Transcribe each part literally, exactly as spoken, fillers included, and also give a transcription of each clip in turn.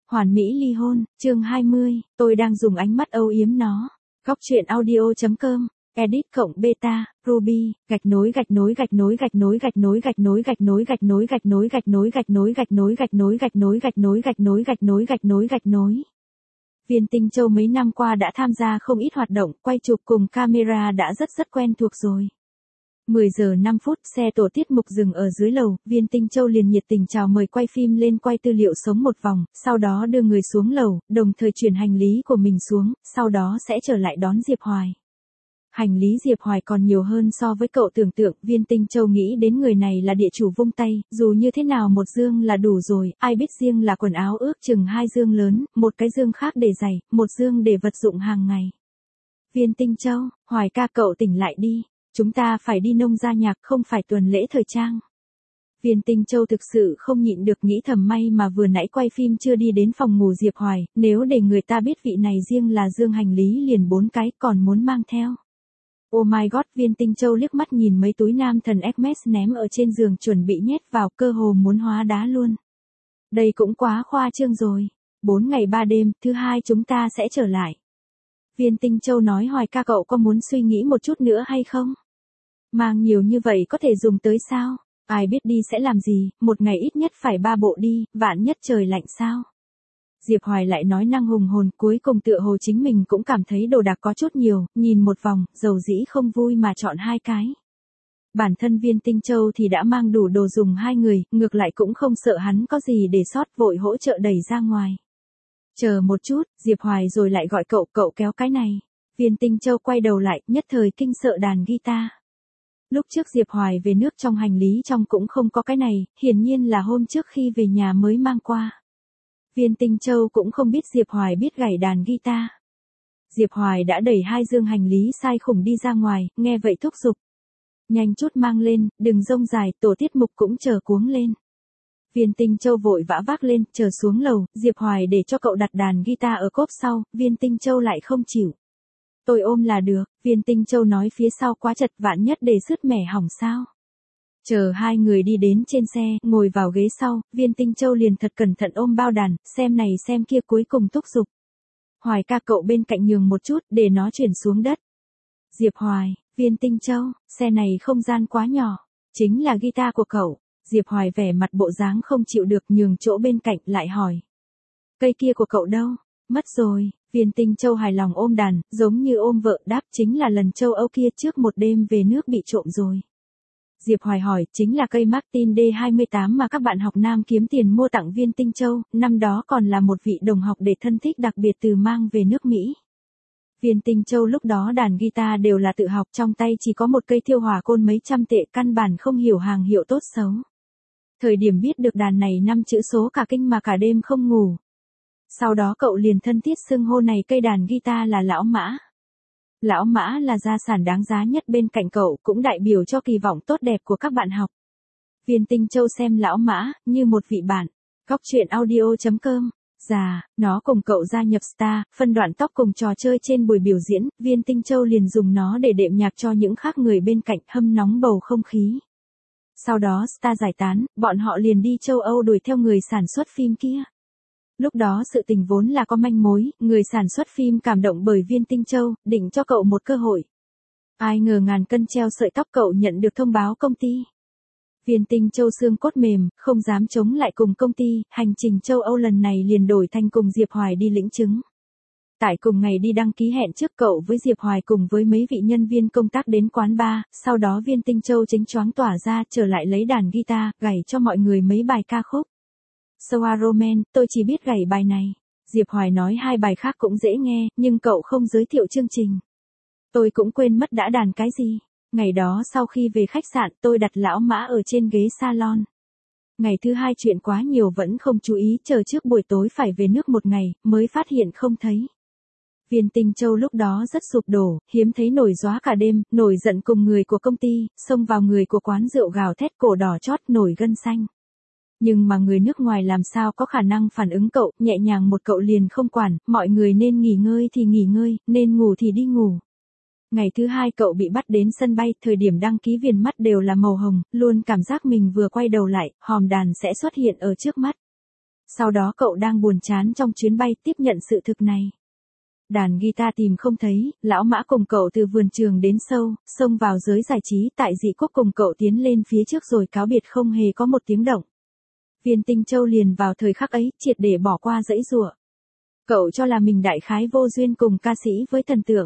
Hoàn mỹ ly hôn, chương hai mươi, tôi đang dùng ánh mắt âu yếm nó. Góc truyện audio.com, edit cộng beta, ruby, gạch nối gạch nối gạch nối gạch nối gạch nối gạch nối gạch nối gạch nối gạch nối gạch nối gạch nối gạch nối gạch nối gạch nối gạch nối gạch nối gạch nối gạch nối gạch nối. Viên Tinh Châu mấy năm qua đã tham gia không ít hoạt động, quay chụp cùng camera đã rất rất quen thuộc rồi. mười giờ năm phút, xe tổ tiết mục dừng ở dưới lầu, Viên Tinh Châu liền nhiệt tình chào mời quay phim lên quay tư liệu sống một vòng, sau đó đưa người xuống lầu, đồng thời chuyển hành lý của mình xuống, sau đó sẽ trở lại đón Diệp Hoài. Hành lý Diệp Hoài còn nhiều hơn so với cậu tưởng tượng, Viên Tinh Châu nghĩ đến người này là địa chủ vung tay, dù như thế nào một dương là đủ rồi, ai biết riêng là quần áo ước chừng hai dương lớn, một cái dương khác để giày, một dương để vật dụng hàng ngày. Viên Tinh Châu, Hoài ca cậu tỉnh lại đi. Chúng ta phải đi nông gia nhạc, không phải tuần lễ thời trang. Viên Tinh Châu thực sự không nhịn được nghĩ thầm, may mà vừa nãy quay phim chưa đi đến phòng ngủ Diệp Hoài, nếu để người ta biết vị này riêng là dương hành lý liền bốn cái còn muốn mang theo. Oh my god, Viên Tinh Châu liếc mắt nhìn mấy túi nam thần Hermes ném ở trên giường chuẩn bị nhét vào, cơ hồ muốn hóa đá luôn. Đây cũng quá khoa trương rồi. Bốn ngày ba đêm, thứ hai chúng ta sẽ trở lại. Viên Tinh Châu nói, Hoài ca cậu có muốn suy nghĩ một chút nữa hay không? Mang nhiều như vậy có thể dùng tới sao? Ai biết đi sẽ làm gì, một ngày ít nhất phải ba bộ đi, vạn nhất trời lạnh sao? Diệp Hoài lại nói năng hùng hồn, cuối cùng tựa hồ chính mình cũng cảm thấy đồ đạc có chút nhiều, nhìn một vòng, dầu dĩ không vui mà chọn hai cái. Bản thân Viên Tinh Châu thì đã mang đủ đồ dùng hai người, ngược lại cũng không sợ hắn có gì để sót, vội hỗ trợ đẩy ra ngoài. Chờ một chút, Diệp Hoài rồi lại gọi cậu, cậu kéo cái này. Viên Tinh Châu quay đầu lại, nhất thời kinh sợ đàn guitar. Lúc trước Diệp Hoài về nước trong hành lý trong cũng không có cái này, hiển nhiên là hôm trước khi về nhà mới mang qua. Viên Tinh Châu cũng không biết Diệp Hoài biết gảy đàn guitar. Diệp Hoài đã đẩy hai dương hành lý sai khủng đi ra ngoài, nghe vậy thúc giục. Nhanh chút mang lên, đừng rông dài, tổ tiết mục cũng chờ cuống lên. Viên Tinh Châu vội vã vác lên, chờ xuống lầu, Diệp Hoài để cho cậu đặt đàn guitar ở cốp sau, Viên Tinh Châu lại không chịu. Tôi ôm là được, Viên Tinh Châu nói, phía sau quá chật, vạn nhất để sứt mẻ hỏng sao. Chờ hai người đi đến trên xe, ngồi vào ghế sau, Viên Tinh Châu liền thật cẩn thận ôm bao đàn, xem này xem kia, cuối cùng thúc giục. Hoài ca cậu bên cạnh nhường một chút, để nó chuyển xuống đất. Diệp Hoài, Viên Tinh Châu, xe này không gian quá nhỏ, chính là guitar của cậu. Diệp Hoài vẻ mặt bộ dáng không chịu được, nhường chỗ bên cạnh, lại hỏi. Cây kia của cậu đâu? Mất rồi. Viên Tinh Châu hài lòng ôm đàn, giống như ôm vợ, đáp, chính là lần châu Âu kia trước một đêm về nước bị trộm rồi. Diệp Hoài hỏi, chính là cây Martin D hai mươi tám mà các bạn học nam kiếm tiền mua tặng Viên Tinh Châu, năm đó còn là một vị đồng học để thân thích đặc biệt từ mang về nước Mỹ. Viên Tinh Châu lúc đó đàn guitar đều là tự học, trong tay chỉ có một cây thiêu hỏa côn mấy trăm tệ, căn bản không hiểu hàng hiệu tốt xấu. Thời điểm biết được đàn này năm chữ số cả kinh mà cả đêm không ngủ. Sau đó cậu liền thân thiết xưng hô này cây đàn guitar là Lão Mã. Lão Mã là gia sản đáng giá nhất bên cạnh cậu, cũng đại biểu cho kỳ vọng tốt đẹp của các bạn học. Viên Tinh Châu xem Lão Mã như một vị bạn. Góc truyện audio.com. Già, nó cùng cậu gia nhập Star, phân đoạn tóc cùng trò chơi trên buổi biểu diễn, Viên Tinh Châu liền dùng nó để đệm nhạc cho những khác người bên cạnh, hâm nóng bầu không khí. Sau đó Star giải tán, bọn họ liền đi châu Âu đuổi theo người sản xuất phim kia. Lúc đó sự tình vốn là có manh mối, người sản xuất phim cảm động bởi Viên Tinh Châu, định cho cậu một cơ hội. Ai ngờ ngàn cân treo sợi tóc, cậu nhận được thông báo công ty. Viên Tinh Châu xương cốt mềm, không dám chống lại cùng công ty, hành trình châu Âu lần này liền đổi thành cùng Diệp Hoài đi lĩnh chứng. Tại cùng ngày đi đăng ký hẹn trước, cậu với Diệp Hoài cùng với mấy vị nhân viên công tác đến quán bar, sau đó Viên Tinh Châu chính choáng tỏa ra, trở lại lấy đàn guitar, gảy cho mọi người mấy bài ca khúc. So a Roman, tôi chỉ biết gảy bài này. Diệp Hoài nói hai bài khác cũng dễ nghe, nhưng cậu không giới thiệu chương trình. Tôi cũng quên mất đã đàn cái gì. Ngày đó sau khi về khách sạn, tôi đặt Lão Mã ở trên ghế salon. Ngày thứ hai chuyện quá nhiều vẫn không chú ý, chờ trước buổi tối phải về nước một ngày, mới phát hiện không thấy. Viên Tinh Châu lúc đó rất sụp đổ, hiếm thấy nổi gióa cả đêm, nổi giận cùng người của công ty, xông vào người của quán rượu gào thét, cổ đỏ chót, nổi gân xanh. Nhưng mà người nước ngoài làm sao có khả năng phản ứng cậu, nhẹ nhàng một cậu liền không quản, mọi người nên nghỉ ngơi thì nghỉ ngơi, nên ngủ thì đi ngủ. Ngày thứ hai cậu bị bắt đến sân bay, thời điểm đăng ký viền mắt đều là màu hồng, luôn cảm giác mình vừa quay đầu lại, hòm đàn sẽ xuất hiện ở trước mắt. Sau đó cậu đang buồn chán trong chuyến bay tiếp nhận sự thực này. Đàn guitar tìm không thấy, lão mã cùng cậu từ vườn trường đến sâu, xông vào giới giải trí tại dị quốc cùng cậu tiến lên phía trước rồi cáo biệt không hề có một tiếng động. Viên Tinh Châu liền vào thời khắc ấy, triệt để bỏ qua dãy giụa. Cậu cho là mình đại khái vô duyên cùng ca sĩ với thần tượng.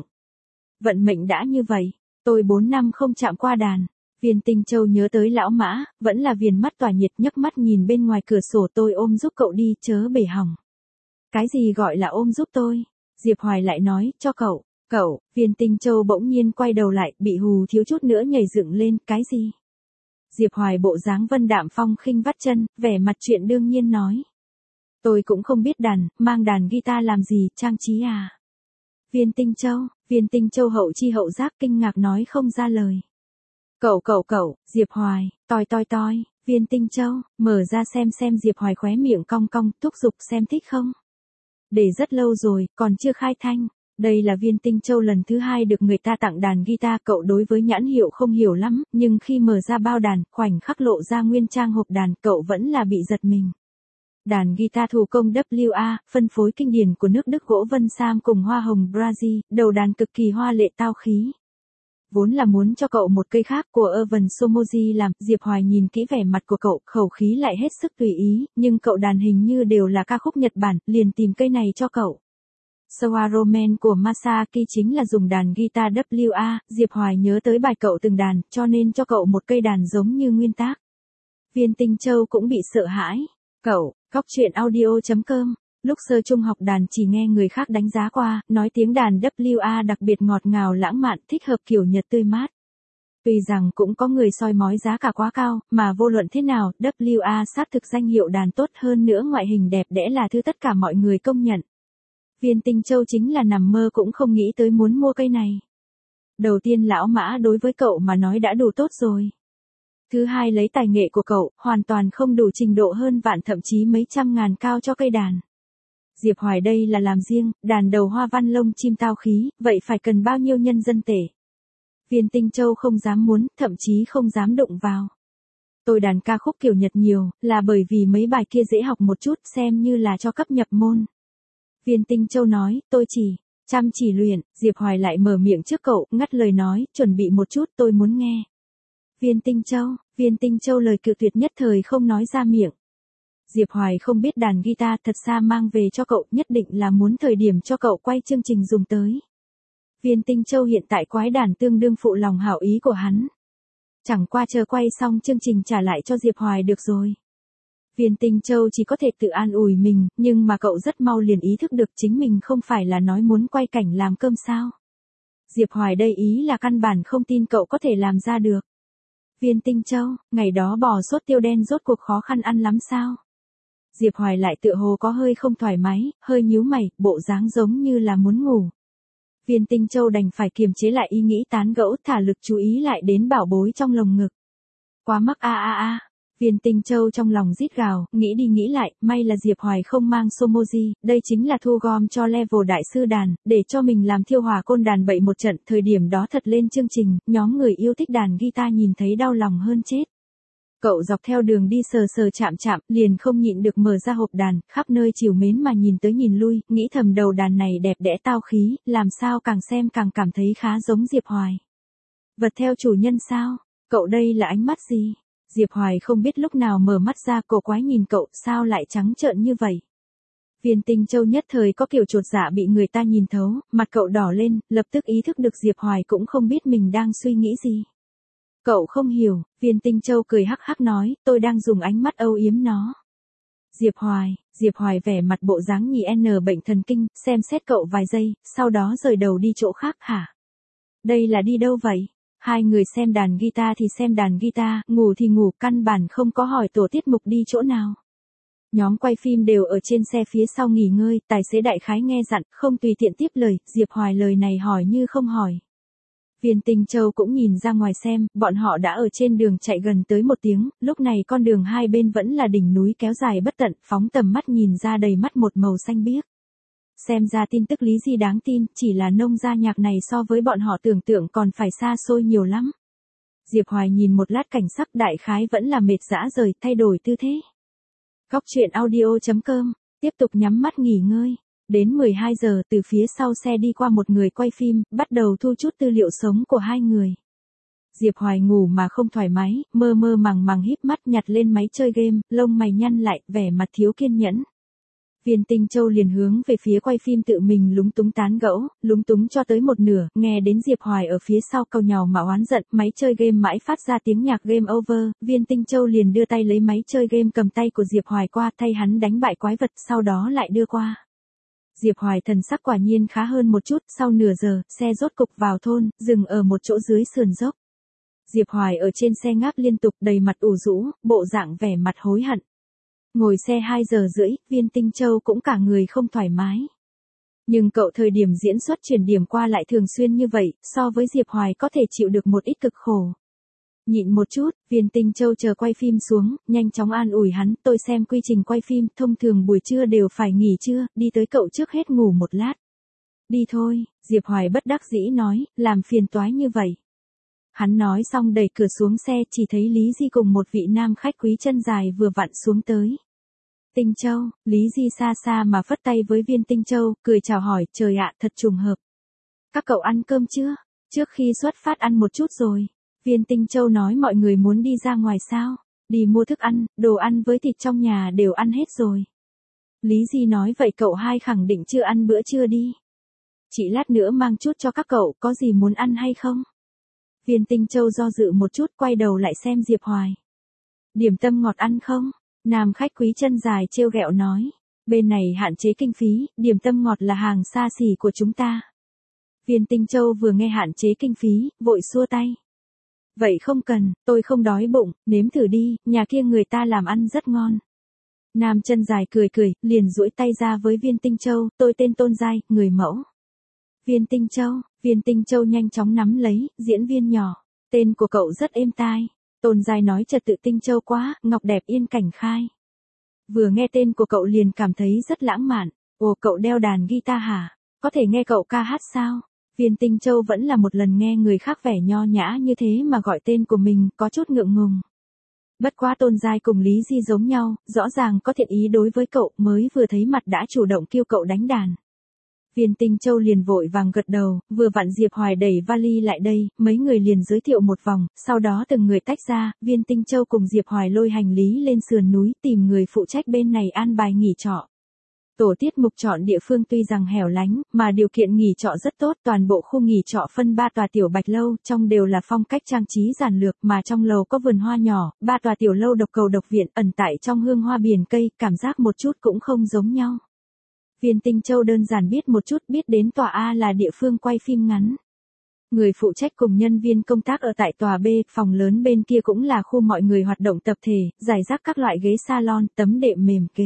Vận mệnh đã như vậy, tôi bốn năm không chạm qua đàn. Viên Tinh Châu nhớ tới lão mã, vẫn là viền mắt tỏa nhiệt nhấc mắt nhìn bên ngoài cửa sổ tôi ôm giúp cậu đi chớ bể hỏng. Cái gì gọi là ôm giúp tôi? Diệp Hoài lại nói, cho cậu, cậu, Viên Tinh Châu bỗng nhiên quay đầu lại, bị hù thiếu chút nữa nhảy dựng lên, cái gì? Diệp Hoài bộ dáng vân đạm phong khinh vắt chân, vẻ mặt chuyện đương nhiên nói. Tôi cũng không biết đàn, mang đàn guitar làm gì, trang trí à? Viên Tinh Châu, Viên Tinh Châu hậu chi hậu giác kinh ngạc nói không ra lời. Cậu cậu cậu, Diệp Hoài, toi toi toi, Viên Tinh Châu, mở ra xem xem Diệp Hoài khóe miệng cong cong, thúc giục xem thích không? Để rất lâu rồi, còn chưa khai thanh. Đây là Viên Tinh Châu lần thứ hai được người ta tặng đàn guitar, cậu đối với nhãn hiệu không hiểu lắm, nhưng khi mở ra bao đàn, khoảnh khắc lộ ra nguyên trang hộp đàn, cậu vẫn là bị giật mình. Đàn guitar thủ công W A, phân phối kinh điển của nước Đức gỗ vân sam cùng hoa hồng Brazil, đầu đàn cực kỳ hoa lệ tao khí. Vốn là muốn cho cậu một cây khác của Evan Somoji làm, Diệp Hoài nhìn kỹ vẻ mặt của cậu, khẩu khí lại hết sức tùy ý, nhưng cậu đàn hình như đều là ca khúc Nhật Bản, liền tìm cây này cho cậu. Sawaro Man của Masaki chính là dùng đàn guitar W A, Diệp Hoài nhớ tới bài cậu từng đàn, cho nên cho cậu một cây đàn giống như nguyên tác. Viên Tinh Châu cũng bị sợ hãi. Cậu, Cóc Truyện Audio chấm com. Lúc sơ trung học đàn chỉ nghe người khác đánh giá qua, nói tiếng đàn W A đặc biệt ngọt ngào lãng mạn, thích hợp kiểu Nhật tươi mát. Tuy rằng cũng có người soi mói giá cả quá cao, mà vô luận thế nào, W A xác thực danh hiệu đàn tốt hơn nữa, ngoại hình đẹp đẽ là thứ tất cả mọi người công nhận. Viên Tinh Châu chính là nằm mơ cũng không nghĩ tới muốn mua cây này. Đầu tiên lão mã đối với cậu mà nói đã đủ tốt rồi. Thứ hai lấy tài nghệ của cậu, hoàn toàn không đủ trình độ hơn vạn thậm chí mấy trăm ngàn cao cho cây đàn. Diệp Hoài đây là làm riêng, đàn đầu hoa văn lông chim tao khí, vậy phải cần bao nhiêu nhân dân tệ. Viên Tinh Châu không dám muốn, thậm chí không dám đụng vào. Tôi đàn ca khúc kiểu Nhật nhiều, là bởi vì mấy bài kia dễ học một chút, xem như là cho cấp nhập môn. Viên Tinh Châu nói, tôi chỉ, chăm chỉ luyện, Diệp Hoài lại mở miệng trước cậu, ngắt lời nói, chuẩn bị một chút tôi muốn nghe. Viên Tinh Châu, Viên Tinh Châu lời cự tuyệt nhất thời không nói ra miệng. Diệp Hoài không biết đàn guitar thật xa mang về cho cậu, nhất định là muốn thời điểm cho cậu quay chương trình dùng tới. Viên Tinh Châu hiện tại quái đàn tương đương phụ lòng hảo ý của hắn. Chẳng qua chờ quay xong chương trình trả lại cho Diệp Hoài được rồi. Viên Tinh Châu chỉ có thể tự an ủi mình, nhưng mà cậu rất mau liền ý thức được chính mình không phải là nói muốn quay cảnh làm cơm sao. Diệp Hoài đây ý là căn bản không tin cậu có thể làm ra được. Viên Tinh Châu, ngày đó bò sốt tiêu đen rốt cuộc khó khăn ăn lắm sao? Diệp Hoài lại tựa hồ có hơi không thoải mái, hơi nhíu mày, bộ dáng giống như là muốn ngủ. Viên Tinh Châu đành phải kiềm chế lại ý nghĩ tán gẫu, thả lực chú ý lại đến bảo bối trong lồng ngực. Quá mắc a a a. Viên Tinh Châu trong lòng rít gào, nghĩ đi nghĩ lại, may là Diệp Hoài không mang Somoji, đây chính là thu gom cho level đại sư đàn, để cho mình làm thiêu hỏa côn đàn bậy một trận, thời điểm đó thật lên chương trình, nhóm người yêu thích đàn guitar nhìn thấy đau lòng hơn chết. Cậu dọc theo đường đi sờ sờ chạm chạm, liền không nhịn được mở ra hộp đàn, khắp nơi chiều mến mà nhìn tới nhìn lui, nghĩ thầm đầu đàn này đẹp đẽ tao khí, làm sao càng xem càng cảm thấy khá giống Diệp Hoài. Vật theo chủ nhân sao? Cậu đây là ánh mắt gì? Diệp Hoài không biết lúc nào mở mắt ra, cổ quái nhìn cậu, sao lại trắng trợn như vậy? Viên Tinh Châu nhất thời có kiểu chột dạ bị người ta nhìn thấu, mặt cậu đỏ lên, lập tức ý thức được Diệp Hoài cũng không biết mình đang suy nghĩ gì. Cậu không hiểu, Viên Tinh Châu cười hắc hắc nói, tôi đang dùng ánh mắt âu yếm nó. Diệp Hoài, Diệp Hoài vẻ mặt bộ dáng nhì N bệnh thần kinh, xem xét cậu vài giây, sau đó rời đầu đi chỗ khác hả? Đây là đi đâu vậy? Hai người xem đàn guitar thì xem đàn guitar, ngủ thì ngủ, căn bản không có hỏi tổ tiết mục đi chỗ nào. Nhóm quay phim đều ở trên xe phía sau nghỉ ngơi, tài xế đại khái nghe dặn, không tùy tiện tiếp lời, Diệp Hoài lời này hỏi như không hỏi. Viên Tinh Châu cũng nhìn ra ngoài xem, bọn họ đã ở trên đường chạy gần tới một tiếng, lúc này con đường hai bên vẫn là đỉnh núi kéo dài bất tận, phóng tầm mắt nhìn ra đầy mắt một màu xanh biếc. Xem ra tin tức lý gì đáng tin, chỉ là nông gia nhạc này so với bọn họ tưởng tượng còn phải xa xôi nhiều lắm. Diệp Hoài nhìn một lát cảnh sắc, đại khái vẫn là mệt dã rời, thay đổi tư thế. Cóc truyện audio chấm com, tiếp tục nhắm mắt nghỉ ngơi. Đến mười hai giờ từ phía sau xe đi qua một người quay phim, bắt đầu thu chút tư liệu sống của hai người. Diệp Hoài ngủ mà không thoải mái, mơ mơ màng màng híp mắt nhặt lên máy chơi game, lông mày nhăn lại, vẻ mặt thiếu kiên nhẫn. Viên Tinh Châu liền hướng về phía quay phim tự mình lúng túng tán gẫu, lúng túng cho tới một nửa, nghe đến Diệp Hoài ở phía sau cầu nhàu mà oán giận, máy chơi game mãi phát ra tiếng nhạc game over, Viên Tinh Châu liền đưa tay lấy máy chơi game cầm tay của Diệp Hoài qua thay hắn đánh bại quái vật, sau đó lại đưa qua. Diệp Hoài thần sắc quả nhiên khá hơn một chút, sau nửa giờ, xe rốt cục vào thôn, dừng ở một chỗ dưới sườn dốc. Diệp Hoài ở trên xe ngáp liên tục đầy mặt ủ rũ, bộ dạng vẻ mặt hối hận. Ngồi xe hai giờ rưỡi, Viên Tinh Châu cũng cả người không thoải mái. Nhưng cậu thời điểm diễn xuất chuyển điểm qua lại thường xuyên như vậy, so với Diệp Hoài có thể chịu được một ít cực khổ. Nhịn một chút, Viên Tinh Châu chờ quay phim xuống, nhanh chóng an ủi hắn, tôi xem quy trình quay phim, thông thường buổi trưa đều phải nghỉ trưa, đi tới cậu trước hết ngủ một lát. Đi thôi, Diệp Hoài bất đắc dĩ nói, làm phiền toái như vậy. Hắn nói xong đẩy cửa xuống xe, chỉ thấy Lý Di cùng một vị nam khách quý chân dài vừa vặn xuống tới. Tinh Châu, Lý Di xa xa mà phất tay với Viên Tinh Châu, cười chào hỏi, trời ạ, thật trùng hợp. Các cậu ăn cơm chưa? Trước khi xuất phát ăn một chút rồi. Viên Tinh Châu nói mọi người muốn đi ra ngoài sao? Đi mua thức ăn, đồ ăn với thịt trong nhà đều ăn hết rồi. Lý Di nói vậy cậu hai khẳng định chưa ăn bữa trưa đi. Chỉ lát nữa mang chút cho các cậu, có gì muốn ăn hay không? Viên Tinh Châu do dự một chút, quay đầu lại xem Diệp Hoài. Điểm tâm ngọt ăn không? Nam khách quý chân dài trêu ghẹo nói. Bên này hạn chế kinh phí, điểm tâm ngọt là hàng xa xỉ của chúng ta. Viên Tinh Châu vừa nghe hạn chế kinh phí, vội xua tay. Vậy không cần, tôi không đói bụng, nếm thử đi, nhà kia người ta làm ăn rất ngon. Nam chân dài cười cười, liền duỗi tay ra với Viên Tinh Châu, tôi tên Tôn Giai, người mẫu. Viên Tinh Châu, Viên Tinh Châu nhanh chóng nắm lấy, diễn viên nhỏ, tên của cậu rất êm tai. Tôn Giai nói trật tự Tinh Châu quá, ngọc đẹp yên cảnh khai. Vừa nghe tên của cậu liền cảm thấy rất lãng mạn, ồ cậu đeo đàn guitar hả, có thể nghe cậu ca hát sao? Viên Tinh Châu vẫn là một lần nghe người khác vẻ nho nhã như thế mà gọi tên của mình, có chút ngượng ngùng. Bất quá Tôn Giai cùng Lý Di giống nhau, rõ ràng có thiện ý đối với cậu, mới vừa thấy mặt đã chủ động kêu cậu đánh đàn. Viên Tinh Châu liền vội vàng gật đầu, vừa vặn Diệp Hoài đẩy vali lại đây, mấy người liền giới thiệu một vòng, sau đó từng người tách ra, Viên Tinh Châu cùng Diệp Hoài lôi hành lý lên sườn núi tìm người phụ trách bên này an bài nghỉ trọ. Tổ tiết mục chọn địa phương tuy rằng hẻo lánh, mà điều kiện nghỉ trọ rất tốt, toàn bộ khu nghỉ trọ phân ba tòa tiểu bạch lâu, trong đều là phong cách trang trí giản lược, mà trong lầu có vườn hoa nhỏ, ba tòa tiểu lâu độc cầu độc viện, ẩn tại trong hương hoa biển cây, cảm giác một chút cũng không giống nhau. Viên Tinh Châu đơn giản biết một chút, biết đến tòa A là địa phương quay phim ngắn. Người phụ trách cùng nhân viên công tác ở tại tòa B, phòng lớn bên kia cũng là khu mọi người hoạt động tập thể, giải rác các loại ghế salon, tấm đệm mềm kế.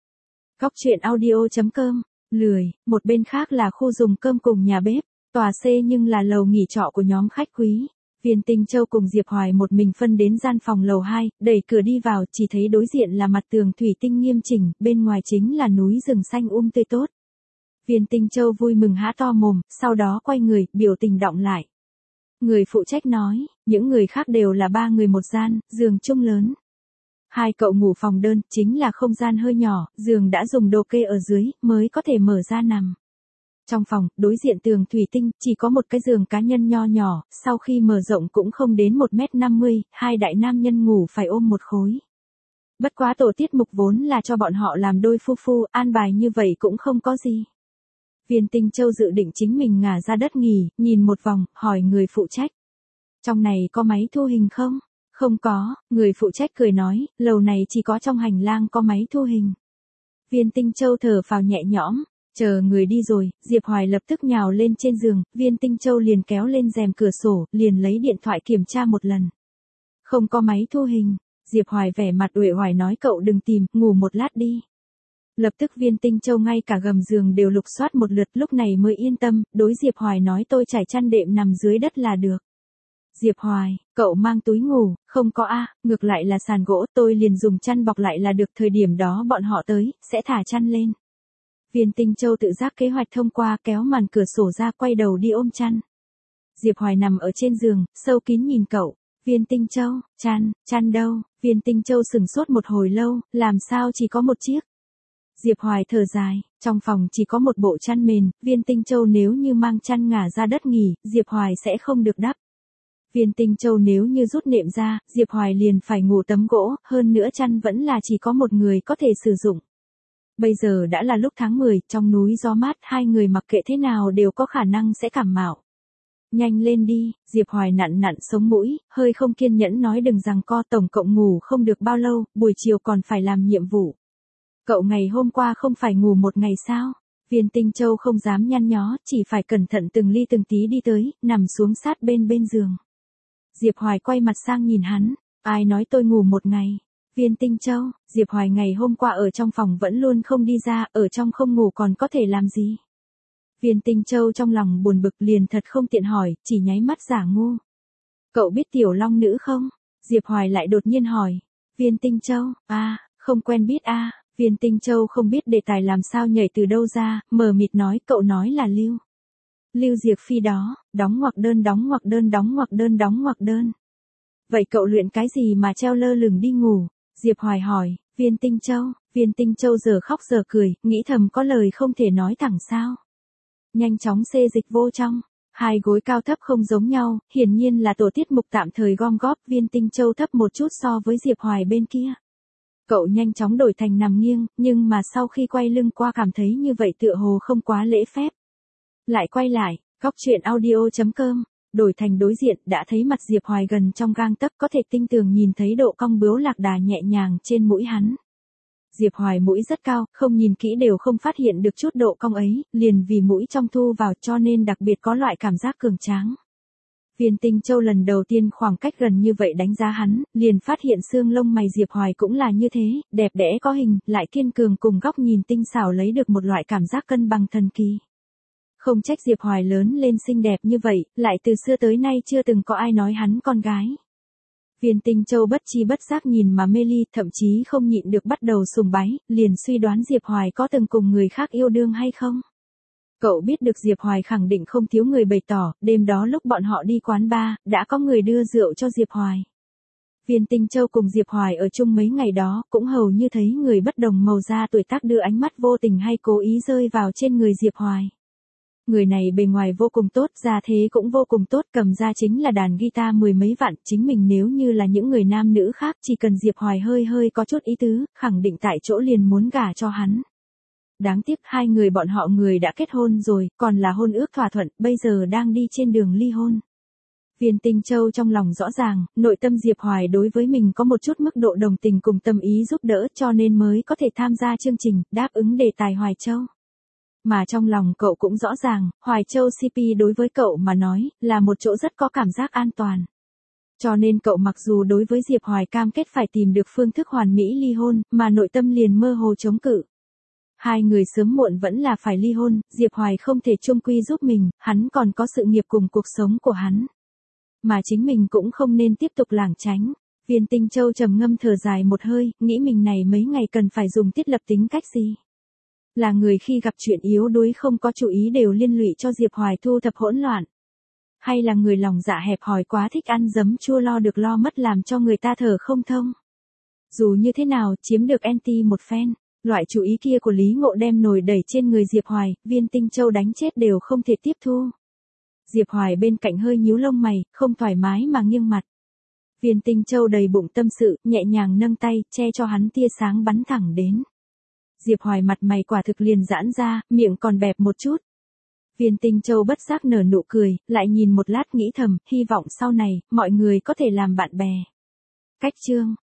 Cóc truyện audio chấm com, lười, một bên khác là khu dùng cơm cùng nhà bếp, tòa C nhưng là lầu nghỉ trọ của nhóm khách quý. Viên Tinh Châu cùng Diệp Hoài một mình phân đến gian phòng lầu hai, đẩy cửa đi vào, chỉ thấy đối diện là mặt tường thủy tinh nghiêm chỉnh, bên ngoài chính là núi rừng xanh um tươi tốt. Viên Tinh Châu vui mừng há to mồm, sau đó quay người, biểu tình đọng lại. Người phụ trách nói, những người khác đều là ba người một gian, giường chung lớn. Hai cậu ngủ phòng đơn, chính là không gian hơi nhỏ, giường đã dùng đồ kê ở dưới, mới có thể mở ra nằm. Trong phòng, đối diện tường thủy tinh, chỉ có một cái giường cá nhân nho nhỏ, sau khi mở rộng cũng không đến một mét năm mươi, hai đại nam nhân ngủ phải ôm một khối. Bất quá tổ tiết mục vốn là cho bọn họ làm đôi phu phu, an bài như vậy cũng không có gì. Viên Tinh Châu dự định chính mình ngả ra đất nghỉ, nhìn một vòng, hỏi người phụ trách. Trong này có máy thu hình không? Không có, người phụ trách cười nói, lầu này chỉ có trong hành lang có máy thu hình. Viên Tinh Châu thở phào nhẹ nhõm. Chờ người đi rồi, Diệp Hoài lập tức nhào lên trên giường, Viên Tinh Châu liền kéo lên rèm cửa sổ, liền lấy điện thoại kiểm tra một lần. Không có máy thu hình, Diệp Hoài vẻ mặt uể oải nói cậu đừng tìm, ngủ một lát đi. Lập tức Viên Tinh Châu ngay cả gầm giường đều lục soát một lượt, lúc này mới yên tâm, đối Diệp Hoài nói tôi trải chăn đệm nằm dưới đất là được. Diệp Hoài, cậu mang túi ngủ, không có a, ngược lại là sàn gỗ, tôi liền dùng chăn bọc lại là được, thời điểm đó bọn họ tới, sẽ thả chăn lên. Viên Tinh Châu tự giác kế hoạch thông qua, kéo màn cửa sổ ra, quay đầu đi ôm chăn. Diệp Hoài nằm ở trên giường, sâu kín nhìn cậu. Viên Tinh Châu, chăn, chăn đâu? Viên Tinh Châu sừng sốt một hồi lâu, làm sao chỉ có một chiếc? Diệp Hoài thở dài, trong phòng chỉ có một bộ chăn mền, Viên Tinh Châu nếu như mang chăn ngả ra đất nghỉ, Diệp Hoài sẽ không được đắp. Viên Tinh Châu nếu như rút nệm ra, Diệp Hoài liền phải ngủ tấm gỗ, hơn nữa chăn vẫn là chỉ có một người có thể sử dụng. Bây giờ đã là lúc tháng mười, trong núi gió mát, hai người mặc kệ thế nào đều có khả năng sẽ cảm mạo. Nhanh lên đi, Diệp Hoài nặn nặn sống mũi, hơi không kiên nhẫn nói đừng rằng co, tổng cộng ngủ không được bao lâu, buổi chiều còn phải làm nhiệm vụ. Cậu ngày hôm qua không phải ngủ một ngày sao? Viên Tinh Châu không dám nhăn nhó, chỉ phải cẩn thận từng ly từng tí đi tới, nằm xuống sát bên bên giường. Diệp Hoài quay mặt sang nhìn hắn, ai nói tôi ngủ một ngày? Viên Tinh Châu, Diệp Hoài ngày hôm qua ở trong phòng vẫn luôn không đi ra, ở trong không ngủ còn có thể làm gì? Viên Tinh Châu trong lòng buồn bực liền thật không tiện hỏi, chỉ nháy mắt giả ngu. Cậu biết Tiểu Long Nữ không? Diệp Hoài lại đột nhiên hỏi. Viên Tinh Châu, a, à, không quen biết a. À. Viên Tinh Châu không biết đề tài làm sao nhảy từ đâu ra, mờ mịt nói cậu nói là Lưu. Lưu Diệp Phi đó, đóng ngoặc đơn đóng ngoặc đơn đóng ngoặc đơn đóng ngoặc đơn. Vậy cậu luyện cái gì mà treo lơ lửng đi ngủ? Diệp Hoài hỏi, Viên Tinh Châu, Viên Tinh Châu giờ khóc giờ cười, nghĩ thầm có lời không thể nói thẳng sao. Nhanh chóng xê dịch vô trong, hai gối cao thấp không giống nhau, hiển nhiên là tổ tiết mục tạm thời gom góp. Viên Tinh Châu thấp một chút so với Diệp Hoài bên kia. Cậu nhanh chóng đổi thành nằm nghiêng, nhưng mà sau khi quay lưng qua cảm thấy như vậy tựa hồ không quá lễ phép. Lại quay lại, góc truyện audio chấm com, đổi thành đối diện đã thấy mặt Diệp Hoài gần trong gang tấc, có thể tinh tường nhìn thấy độ cong bướu lạc đà nhẹ nhàng trên mũi hắn. Diệp Hoài mũi rất cao, không nhìn kỹ đều không phát hiện được chút độ cong ấy, liền vì mũi trong thu vào cho nên đặc biệt có loại cảm giác cường tráng. Viên Tinh Châu lần đầu tiên khoảng cách gần như vậy đánh giá hắn, liền phát hiện xương lông mày Diệp Hoài cũng là như thế, đẹp đẽ có hình, lại kiên cường cùng góc nhìn tinh xảo lấy được một loại cảm giác cân bằng thần kỳ. Không trách Diệp Hoài lớn lên xinh đẹp như vậy, lại từ xưa tới nay chưa từng có ai nói hắn con gái. Viên Tinh Châu bất chi bất giác nhìn mà mê ly, thậm chí không nhịn được bắt đầu sùng bái, liền suy đoán Diệp Hoài có từng cùng người khác yêu đương hay không. Cậu biết được Diệp Hoài khẳng định không thiếu người bày tỏ, đêm đó lúc bọn họ đi quán bar, đã có người đưa rượu cho Diệp Hoài. Viên Tinh Châu cùng Diệp Hoài ở chung mấy ngày đó, cũng hầu như thấy người bất đồng màu da tuổi tác đưa ánh mắt vô tình hay cố ý rơi vào trên người Diệp Hoài. Người này bề ngoài vô cùng tốt, gia thế cũng vô cùng tốt, cầm ra chính là đàn guitar mười mấy vạn, chính mình nếu như là những người nam nữ khác, chỉ cần Diệp Hoài hơi hơi có chút ý tứ, khẳng định tại chỗ liền muốn gả cho hắn. Đáng tiếc hai người bọn họ người đã kết hôn rồi, còn là hôn ước thỏa thuận, bây giờ đang đi trên đường ly hôn. Viên Tinh Châu trong lòng rõ ràng, nội tâm Diệp Hoài đối với mình có một chút mức độ đồng tình cùng tâm ý giúp đỡ cho nên mới có thể tham gia chương trình, đáp ứng đề tài Hoài Châu. Mà trong lòng cậu cũng rõ ràng, Hoài Châu xê pê đối với cậu mà nói, là một chỗ rất có cảm giác an toàn. Cho nên cậu mặc dù đối với Diệp Hoài cam kết phải tìm được phương thức hoàn mỹ ly hôn, mà nội tâm liền mơ hồ chống cự. Hai người sớm muộn vẫn là phải ly hôn, Diệp Hoài không thể chung quy giúp mình, hắn còn có sự nghiệp cùng cuộc sống của hắn. Mà chính mình cũng không nên tiếp tục lảng tránh. Viên Tinh Châu trầm ngâm thở dài một hơi, nghĩ mình này mấy ngày cần phải dùng thiết lập tính cách gì. Là người khi gặp chuyện yếu đuối không có chú ý đều liên lụy cho Diệp Hoài thu thập hỗn loạn. Hay là người lòng dạ hẹp hòi quá thích ăn giấm chua lo được lo mất làm cho người ta thở không thông. Dù như thế nào chiếm được anti một phen. Loại chủ ý kia của Lý Ngộ đem nồi đẩy trên người Diệp Hoài, Viên Tinh Châu đánh chết đều không thể tiếp thu. Diệp Hoài bên cạnh hơi nhíu lông mày, không thoải mái mà nghiêng mặt. Viên Tinh Châu đầy bụng tâm sự, nhẹ nhàng nâng tay, che cho hắn tia sáng bắn thẳng đến. Diệp Hoài mặt mày quả thực liền giãn ra, miệng còn bẹp một chút. Viên Tinh Châu bất giác nở nụ cười, lại nhìn một lát nghĩ thầm, hy vọng sau này, mọi người có thể làm bạn bè. Cách chương